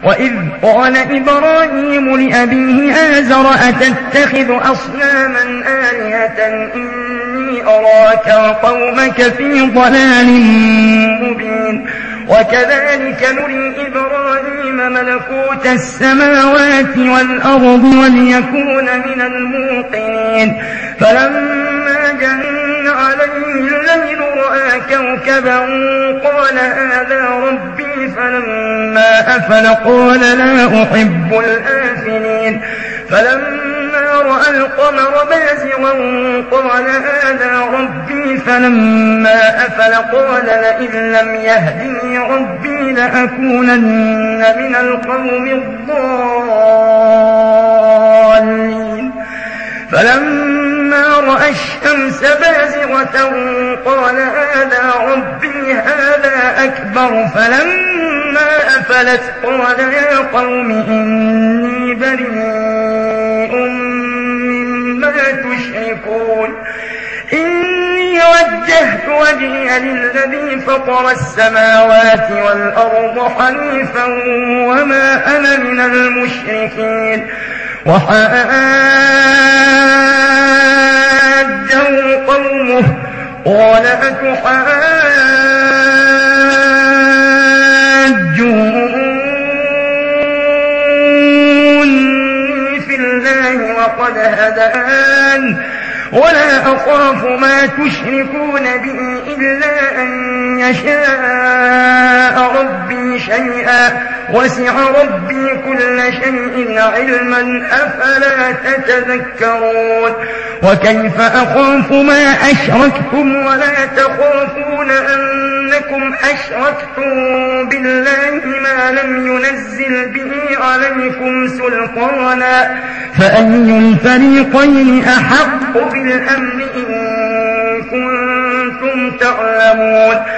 وإذ قال إبراهيم لأبيه آزر أتتخذ أصناما آلهة إني أراك وقومك في ضلال مبين وكذلك نري إبراهيم ملكوت السماوات والأرض وليكون من الموقنين فلما جن عليه الليل رأى كوكبا قال هذا ربي فلما أفل قال لا أحب الآفلين فلما رأى القمر بازغا قال هذا ربي فلما أفل قال لئن لم يهدني ربي لأكونن من القوم الضالين فلما رأى الشمس بازغة قال هذا ربي هذا أكبر فلما أفلت قال يا قوم إني بريء مما تشركون إني وجهت وجهي للذي فطر السماوات والأرض حنيفا وما أنا من المشركين وحاجه قومه قال أتحاجوني في الله وقد هدان ولا أخاف ما تشركون به إلا أن يشاء ربي شيئا وسع ربي كل شيء علما أفلا تتذكرون وكيف أخاف ما أشركتم ولا تخافون أنكم أشركتم بالله ما لم ينزل به عليكم سلطانا فأي الفريقين أحق بالأمن إن كنتم تعلمون